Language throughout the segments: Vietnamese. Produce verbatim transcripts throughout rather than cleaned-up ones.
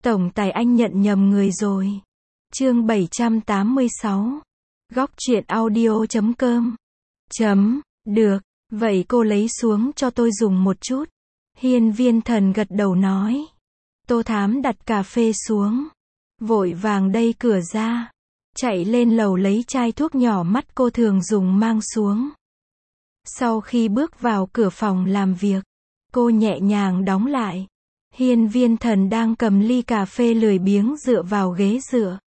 Tổng tài anh nhận nhầm người rồi. Chương bảy trăm tám mươi sáu. Góc truyện audio chấm com. Chấm, được, vậy cô lấy xuống cho tôi dùng một chút. Hiên Viên Thần gật đầu nói. Tô Thám đặt cà phê xuống. Vội vàng đẩy cửa ra. Chạy lên lầu lấy chai thuốc nhỏ mắt cô thường dùng mang xuống. Sau khi bước vào cửa phòng làm việc, cô nhẹ nhàng đóng lại. Hiên Viên Thần đang cầm ly cà phê lười biếng dựa vào ghế dựa.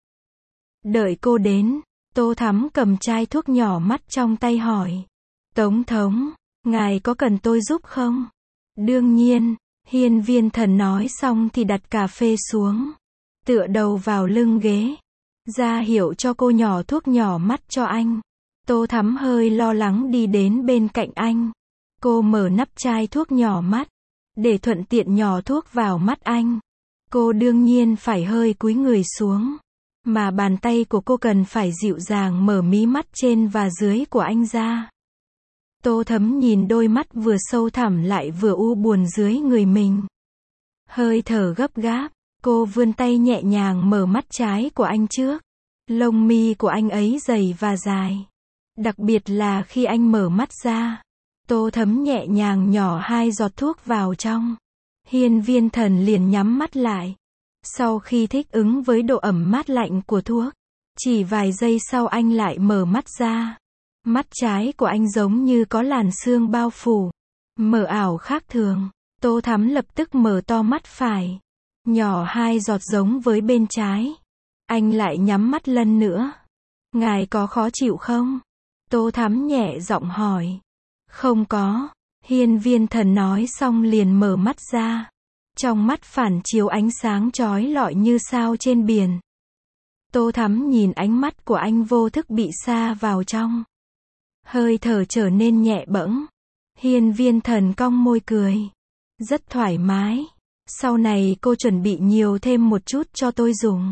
Đợi cô đến, Tô Thắm cầm chai thuốc nhỏ mắt trong tay hỏi. Tổng thống, ngài có cần tôi giúp không? Đương nhiên, Hiên Viên Thần nói xong thì đặt cà phê xuống. Tựa đầu vào lưng ghế. Ra hiệu cho cô nhỏ thuốc nhỏ mắt cho anh. Tô Thắm hơi lo lắng đi đến bên cạnh anh. Cô mở nắp chai thuốc nhỏ mắt, để thuận tiện nhỏ thuốc vào mắt anh. Cô đương nhiên phải hơi cúi người xuống. Mà bàn tay của cô cần phải dịu dàng mở mí mắt trên và dưới của anh ra. Tô Thắm nhìn đôi mắt vừa sâu thẳm lại vừa u buồn dưới người mình. Hơi thở gấp gáp, cô vươn tay nhẹ nhàng mở mắt trái của anh trước. Lông mi của anh ấy dày và dài. Đặc biệt là khi anh mở mắt ra. Tô Thắm nhẹ nhàng nhỏ hai giọt thuốc vào trong. Hiên Viên Thần liền nhắm mắt lại. Sau khi thích ứng với độ ẩm mát lạnh của thuốc, chỉ vài giây sau anh lại mở mắt ra. Mắt trái của anh giống như có làn sương bao phủ. Mờ ảo khác thường. Tô Thắm lập tức mở to mắt phải. Nhỏ hai giọt giống với bên trái. Anh lại nhắm mắt lần nữa. Ngài có khó chịu không? Tô Thắm nhẹ giọng hỏi. Không có. Hiên Viên Thần nói xong liền mở mắt ra. Trong mắt phản chiếu ánh sáng chói lọi như sao trên biển. Tô Thắm nhìn ánh mắt của anh vô thức bị sa vào trong. Hơi thở trở nên nhẹ bẫng. Hiên Viên Thần cong môi cười. Rất thoải mái. Sau này cô chuẩn bị nhiều thêm một chút cho tôi dùng.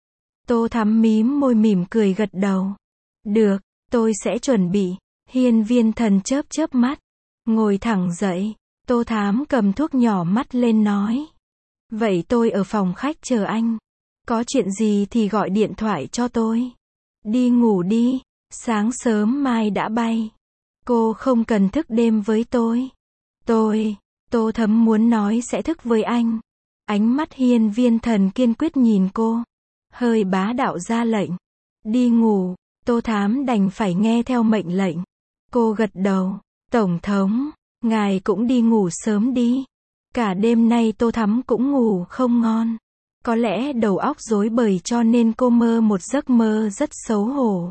Tô Thắm mím môi mỉm cười gật đầu. Được, tôi sẽ chuẩn bị. Hiên Viên Thần chớp chớp mắt. Ngồi thẳng dậy. Tô Thắm cầm thuốc nhỏ mắt lên nói. Vậy tôi ở phòng khách chờ anh. Có chuyện gì thì gọi điện thoại cho tôi. Đi ngủ đi. Sáng sớm mai đã bay. Cô không cần thức đêm với tôi. Tôi, Tô Thắm muốn nói sẽ thức với anh. Ánh mắt Hiên Viên Thần kiên quyết nhìn cô. Hơi bá đạo ra lệnh. Đi ngủ. Tô Thắm đành phải nghe theo mệnh lệnh. Cô gật đầu. Tổng thống, ngài cũng đi ngủ sớm đi. Cả đêm nay Tô Thắm cũng ngủ không ngon. Có lẽ đầu óc rối bời cho nên cô mơ một giấc mơ rất xấu hổ.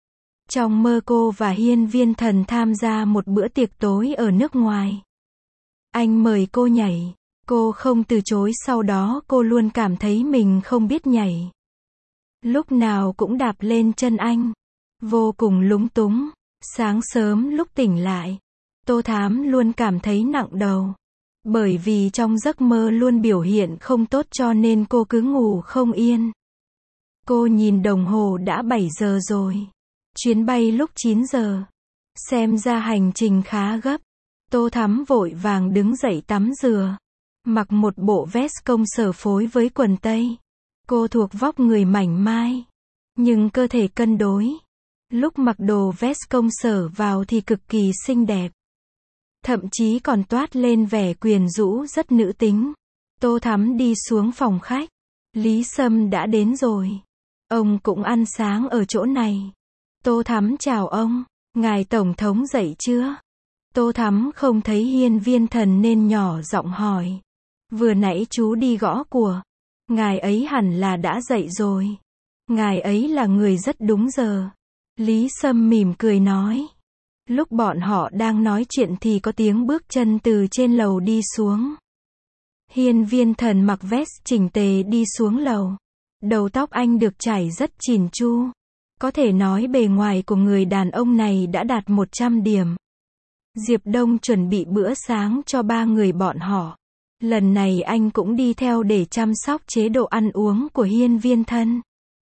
Trong mơ cô và Hiên Viên Thần tham gia một bữa tiệc tối ở nước ngoài. Anh mời cô nhảy. Cô không từ chối, sau đó cô luôn cảm thấy mình không biết nhảy. Lúc nào cũng đạp lên chân anh. Vô cùng lúng túng. Sáng sớm lúc tỉnh lại, Tô Thắm luôn cảm thấy nặng đầu. Bởi vì trong giấc mơ luôn biểu hiện không tốt cho nên cô cứ ngủ không yên. Cô nhìn đồng hồ đã bảy giờ rồi. Chuyến bay lúc chín giờ. Xem ra hành trình khá gấp. Tô Thắm vội vàng đứng dậy tắm rửa. Mặc một bộ vest công sở phối với quần tây. Cô thuộc vóc người mảnh mai. Nhưng cơ thể cân đối. Lúc mặc đồ vest công sở vào thì cực kỳ xinh đẹp. Thậm chí còn toát lên vẻ quyến rũ rất nữ tính. Tô Thắm đi xuống phòng khách. Lý Sâm đã đến rồi. Ông cũng ăn sáng ở chỗ này. Tô Thắm chào ông. Ngài Tổng thống dậy chưa? Tô Thắm không thấy Hiên Viên Thần nên nhỏ giọng hỏi. Vừa nãy chú đi gõ cửa. Ngài ấy hẳn là đã dậy rồi. Ngài ấy là người rất đúng giờ. Lý Sâm mỉm cười nói. Lúc bọn họ đang nói chuyện thì có tiếng bước chân từ trên lầu đi xuống. Hiên Viên Thần mặc vest chỉnh tề đi xuống lầu. Đầu tóc anh được chải rất chỉn chu. Có thể nói bề ngoài của người đàn ông này đã đạt một trăm điểm. Diệp Đông chuẩn bị bữa sáng cho ba người bọn họ. Lần này anh cũng đi theo để chăm sóc chế độ ăn uống của Hiên Viên Thần.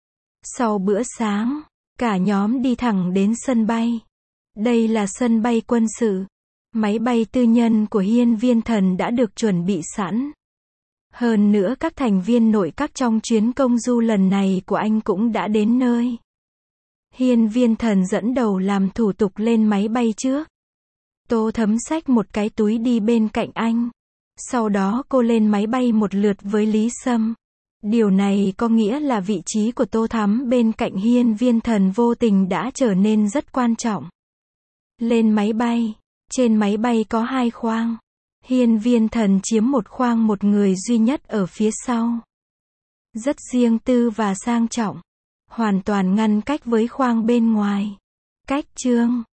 Sau bữa sáng, cả nhóm đi thẳng đến sân bay. Đây là sân bay quân sự. Máy bay tư nhân của Hiên Viên Thần đã được chuẩn bị sẵn. Hơn nữa các thành viên nội các trong chuyến công du lần này của anh cũng đã đến nơi. Hiên Viên Thần dẫn đầu làm thủ tục lên máy bay trước. Tô Thấm xách một cái túi đi bên cạnh anh. Sau đó cô lên máy bay một lượt với Lý Sâm. Điều này có nghĩa là vị trí của Tô Thắm bên cạnh Hiên Viên Thần vô tình đã trở nên rất quan trọng. Lên máy bay. Trên máy bay có hai khoang. Hiên Viên Thần chiếm một khoang, một người duy nhất ở phía sau. Rất riêng tư và sang trọng. Hoàn toàn ngăn cách với khoang bên ngoài. Cách chương